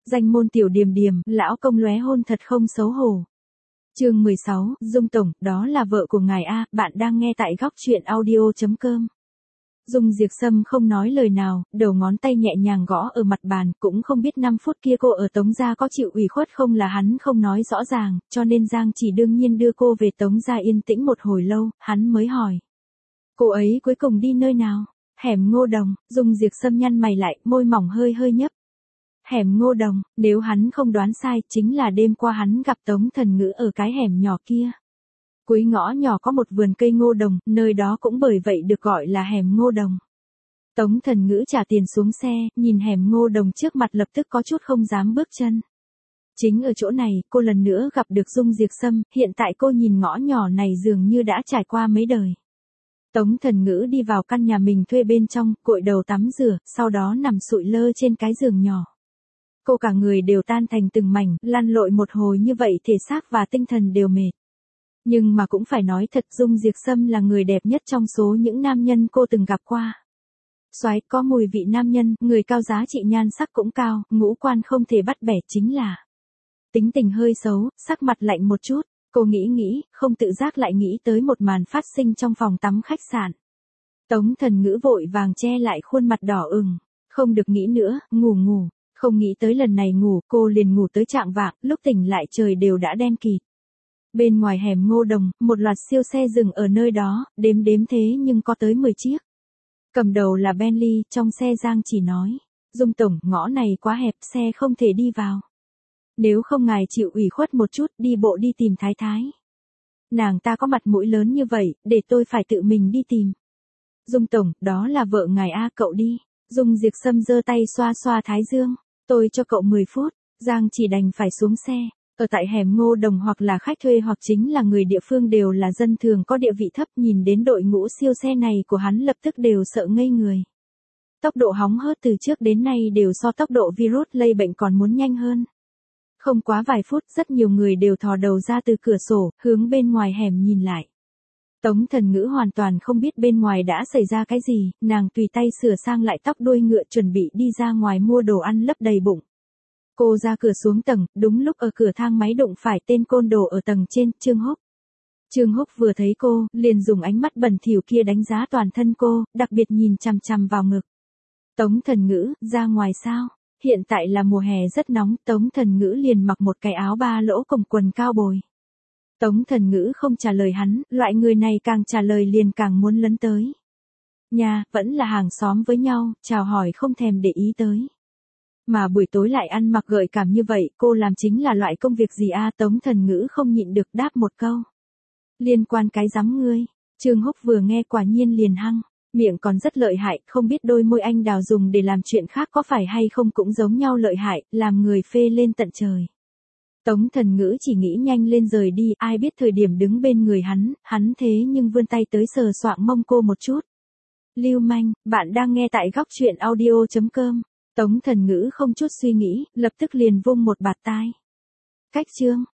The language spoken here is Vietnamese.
Danh môn tiểu điềm điềm, lão công lóe hôn thật không xấu hổ. Chương 16, Dung tổng, đó là vợ của ngài a, bạn đang nghe tại góc truyện audio.com. Dung Diệp Sâm không nói lời nào, đầu ngón tay nhẹ nhàng gõ ở mặt bàn, cũng không biết 5 phút kia cô ở Tống gia có chịu ủy khuất không là hắn không nói rõ ràng, cho nên Giang chỉ đương nhiên đưa cô về Tống gia yên tĩnh một hồi lâu, hắn mới hỏi. Cô ấy cuối cùng đi nơi nào? Hẻm Ngô Đồng. Dung Diệp Sâm nhăn mày lại, môi mỏng hơi hơi nhấp. Hẻm Ngô Đồng, nếu hắn không đoán sai, chính là đêm qua hắn gặp Tống Thần Ngữ ở cái hẻm nhỏ kia. Cuối ngõ nhỏ có một vườn cây ngô đồng, nơi đó cũng bởi vậy được gọi là hẻm Ngô Đồng. Tống Thần Ngữ trả tiền xuống xe, nhìn hẻm Ngô Đồng trước mặt lập tức có chút không dám bước chân. Chính ở chỗ này, cô lần nữa gặp được Dung Diệp Sâm, hiện tại cô nhìn ngõ nhỏ này dường như đã trải qua mấy đời. Tống Thần Ngữ đi vào căn nhà mình thuê bên trong, cội đầu tắm rửa, sau đó nằm sụi lơ trên cái giường nhỏ. Cô cả người đều tan thành từng mảnh, lăn lội một hồi như vậy thể xác và tinh thần đều mệt. Nhưng mà cũng phải nói thật, Dung Diệp Sâm là người đẹp nhất trong số những nam nhân cô từng gặp qua. Soái, có mùi vị nam nhân, người cao giá trị nhan sắc cũng cao, ngũ quan không thể bắt bẻ, chính là tính tình hơi xấu, sắc mặt lạnh một chút. Cô nghĩ, không tự giác lại nghĩ tới một màn phát sinh trong phòng tắm khách sạn. Tống Thần Ngữ vội vàng che lại khuôn mặt đỏ ửng, không được nghĩ nữa, ngủ. Không nghĩ tới lần này ngủ, cô liền ngủ tới chạng vạng, lúc tỉnh lại trời đều đã đen kịt. Bên ngoài hẻm Ngô Đồng, một loạt siêu xe dừng ở nơi đó, đếm thế nhưng có tới 10 chiếc. Cầm đầu là Bentley, trong xe Giang chỉ nói. Dung tổng, ngõ này quá hẹp, xe không thể đi vào. Nếu không ngài chịu ủy khuất một chút, đi bộ đi tìm Thái Thái. Nàng ta có mặt mũi lớn như vậy, để tôi phải tự mình đi tìm. Dung tổng, đó là vợ ngài a, cậu đi. Dung Diệp Sâm giơ tay xoa xoa thái dương. Tôi cho cậu 10 phút, Giang chỉ đành phải xuống xe. Ở tại hẻm Ngô Đồng hoặc là khách thuê hoặc chính là người địa phương đều là dân thường có địa vị thấp, nhìn đến đội ngũ siêu xe này của hắn lập tức đều sợ ngây người. Tốc độ hóng hớt từ trước đến nay đều so tốc độ virus lây bệnh còn muốn nhanh hơn. Không quá vài phút, rất nhiều người đều thò đầu ra từ cửa sổ, hướng bên ngoài hẻm nhìn lại. Tống Thần Ngữ hoàn toàn không biết bên ngoài đã xảy ra cái gì, nàng tùy tay sửa sang lại tóc đuôi ngựa chuẩn bị đi ra ngoài mua đồ ăn lấp đầy bụng. Cô ra cửa xuống tầng, đúng lúc ở cửa thang máy đụng phải tên côn đồ ở tầng trên, Trương Húc. Trương Húc vừa thấy cô, liền dùng ánh mắt bẩn thỉu kia đánh giá toàn thân cô, đặc biệt nhìn chằm chằm vào ngực. Tống Thần Ngữ, ra ngoài sao? Hiện tại là mùa hè rất nóng, Tống Thần Ngữ liền mặc một cái áo ba lỗ cùng quần cao bồi. Tống Thần Ngữ không trả lời hắn, loại người này càng trả lời liền càng muốn lấn tới. Nhà, vẫn là hàng xóm với nhau, chào hỏi không thèm để ý tới. Mà buổi tối lại ăn mặc gợi cảm như vậy, cô làm chính là loại công việc gì a? Tống Thần Ngữ không nhịn được đáp một câu. Liên quan cái giám ngươi. Trương Húc vừa nghe quả nhiên liền hăng, miệng còn rất lợi hại, không biết đôi môi anh đào dùng để làm chuyện khác có phải hay không cũng giống nhau lợi hại, làm người phê lên tận trời. Tống Thần Ngữ chỉ nghĩ nhanh lên rời đi, ai biết thời điểm đứng bên người hắn thế nhưng vươn tay tới sờ soạng mông cô một chút. Lưu manh, bạn đang nghe tại góc truyện audio.com. Tống Thần Ngữ không chút suy nghĩ, lập tức liền vung một bạt tai. Cách chương.